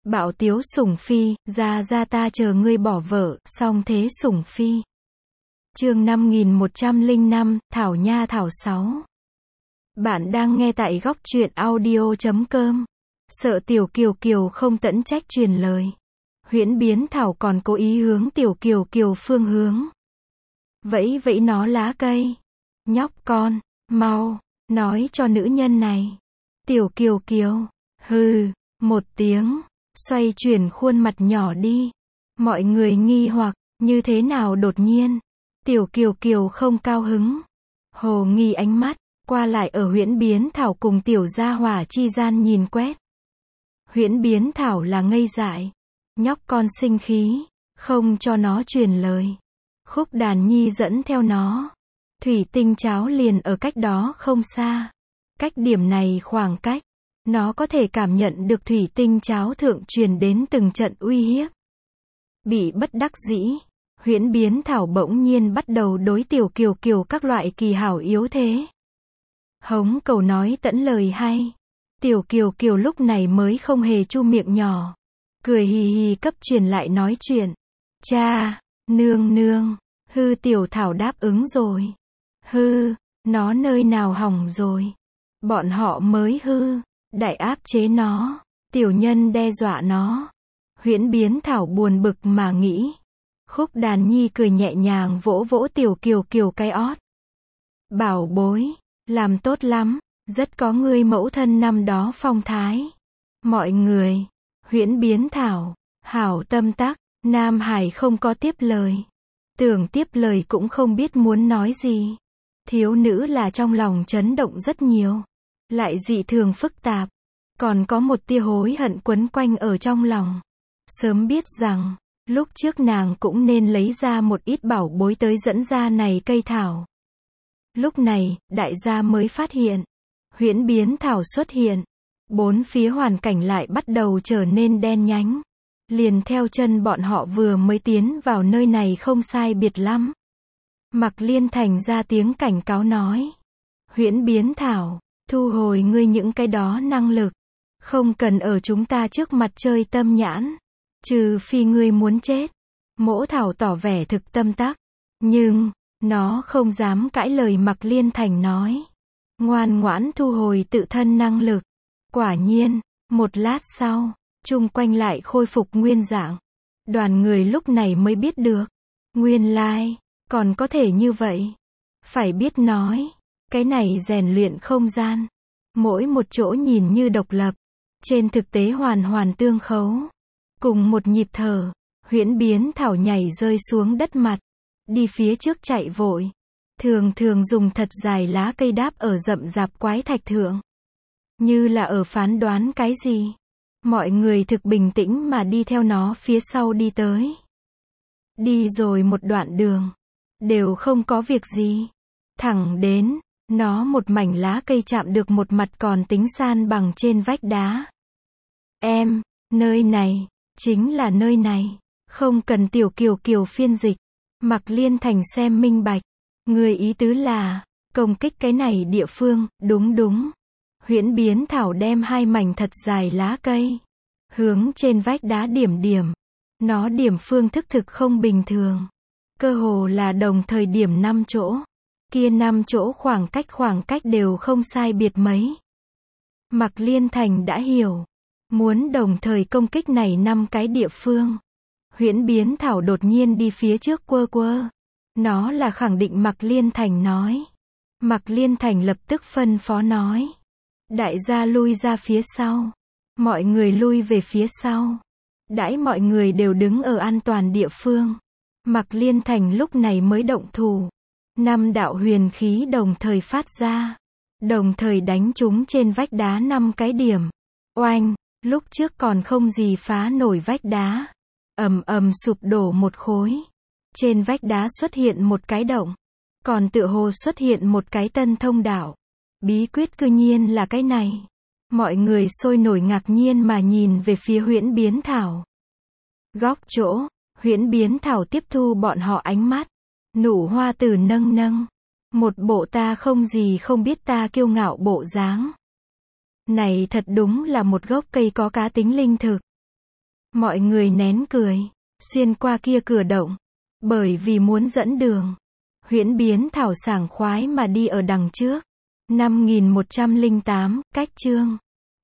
Bạo tiếu sủng phi, ra ra ta chờ ngươi bỏ vợ, song thế sủng phi. Chương 5105, Thảo Nha Thảo 6. Bạn đang nghe tại góc truyện audio.com. Sợ Tiểu Kiều Kiều không tẫn trách truyền lời. Huyễn Biến Thảo còn cố ý hướng Tiểu Kiều Kiều phương hướng. Vẫy vẫy nó lá cây. Nhóc con, mau, nói cho nữ nhân này. Tiểu Kiều Kiều, hừ, một tiếng, xoay chuyển khuôn mặt nhỏ đi. Mọi người nghi hoặc, như thế nào đột nhiên. Tiểu Kiều Kiều không cao hứng. Hồ nghi ánh mắt, qua lại ở Huyễn Biến Thảo cùng Tiểu Gia Hỏa chi gian nhìn quét. Huyễn Biến Thảo là ngây dại. Nhóc con sinh khí, không cho nó truyền lời. Khúc Đàn Nhi dẫn theo nó. Thủy tinh cháo liền ở cách đó không xa. Cách điểm này khoảng cách, nó có thể cảm nhận được thủy tinh cháo thượng truyền đến từng trận uy hiếp. Bị bất đắc dĩ, Huyễn Biến Thảo bỗng nhiên bắt đầu đối Tiểu Kiều Kiều các loại kỳ hảo yếu thế. Hống cầu nói tẫn lời hay. Tiểu Kiều Kiều lúc này mới không hề chu miệng nhỏ. Cười hì hì cấp truyền lại nói chuyện. Cha, nương nương, hư Tiểu Thảo đáp ứng rồi. Hư, nó nơi nào hỏng rồi. Bọn họ mới hư, đại áp chế nó, tiểu nhân đe dọa nó. Huyễn Biến Thảo buồn bực mà nghĩ. Khúc Đàn Nhi cười nhẹ nhàng vỗ vỗ Tiểu Kiều Kiều cái ót. Bảo bối, làm tốt lắm, rất có ngươi mẫu thân năm đó phong thái. Mọi người, Huyễn Biến Thảo, hảo tâm tắc, Nam Hải không có tiếp lời. Tưởng tiếp lời cũng không biết muốn nói gì. Thiếu nữ là trong lòng chấn động rất nhiều, lại dị thường phức tạp, còn có một tia hối hận quấn quanh ở trong lòng. Sớm biết rằng, lúc trước nàng cũng nên lấy ra một ít bảo bối tới dẫn ra này cây thảo. Lúc này, đại gia mới phát hiện, Huyễn Biến Thảo xuất hiện, bốn phía hoàn cảnh lại bắt đầu trở nên đen nhánh. Liền theo chân bọn họ vừa mới tiến vào nơi này không sai biệt lắm. Mạc Liên Thành ra tiếng cảnh cáo nói. Huyễn Biến Thảo, thu hồi ngươi những cái đó năng lực. Không cần ở chúng ta trước mặt chơi tâm nhãn. Trừ phi ngươi muốn chết. Mỗ Thảo tỏ vẻ thực tâm tắc. Nhưng, nó không dám cãi lời Mạc Liên Thành nói. Ngoan ngoãn thu hồi tự thân năng lực. Quả nhiên, một lát sau, chung quanh lại khôi phục nguyên dạng. Đoàn người lúc này mới biết được. Nguyên lai, còn có thể như vậy. Phải biết nói, cái này rèn luyện không gian. Mỗi một chỗ nhìn như độc lập. Trên thực tế hoàn hoàn tương khấu. Cùng một nhịp thở, Huyễn Biến Thảo nhảy rơi xuống đất mặt. Đi phía trước chạy vội. Thường thường dùng thật dài lá cây đáp ở rậm rạp quái thạch thượng. Như là ở phán đoán cái gì. Mọi người thực bình tĩnh mà đi theo nó phía sau đi tới. Đi rồi một đoạn đường. Đều không có việc gì. Thẳng đến, nó một mảnh lá cây chạm được một mặt còn tính san bằng trên vách đá. Em, nơi này, chính là nơi này. Không cần Tiểu Kiều Kiều phiên dịch. Mạc Liên Thành xem minh bạch. Người ý tứ là, công kích cái này địa phương, đúng đúng. Huyễn Biến Thảo đem hai mảnh thật dài lá cây. Hướng trên vách đá điểm điểm. Nó điểm phương thức thực không bình thường. Cơ hồ là đồng thời điểm 5 chỗ. Kia 5 chỗ khoảng cách đều không sai biệt mấy. Mạc Liên Thành đã hiểu. Muốn đồng thời công kích này 5 cái địa phương. Huyễn Biến Thảo đột nhiên đi phía trước quơ quơ. Nó là khẳng định Mạc Liên Thành nói. Mạc Liên Thành lập tức phân phó nói. Đại gia lui ra phía sau. Mọi người lui về phía sau. Đãi mọi người đều đứng ở an toàn địa phương. Mạc Liên Thành lúc này mới động thủ. 5 đạo huyền khí đồng thời phát ra. Đồng thời đánh chúng trên vách đá 5 cái điểm. Oanh, lúc trước còn không gì phá nổi vách đá. Ầm ầm sụp đổ một khối. Trên vách đá xuất hiện một cái động. Còn tựa hồ xuất hiện một cái tân thông đạo. Bí quyết cư nhiên là cái này. Mọi người sôi nổi ngạc nhiên mà nhìn về phía Huyễn Biến Thảo. Góc chỗ, Huyễn Biến Thảo tiếp thu bọn họ ánh mắt. Nụ hoa tử nâng nâng. Một bộ ta không gì không biết ta kiêu ngạo bộ dáng. Này thật đúng là một gốc cây có cá tính linh thực. Mọi người nén cười, xuyên qua kia cửa động. Bởi vì muốn dẫn đường. Huyễn biến thảo sảng khoái mà đi ở đằng trước. 5108, cách chương.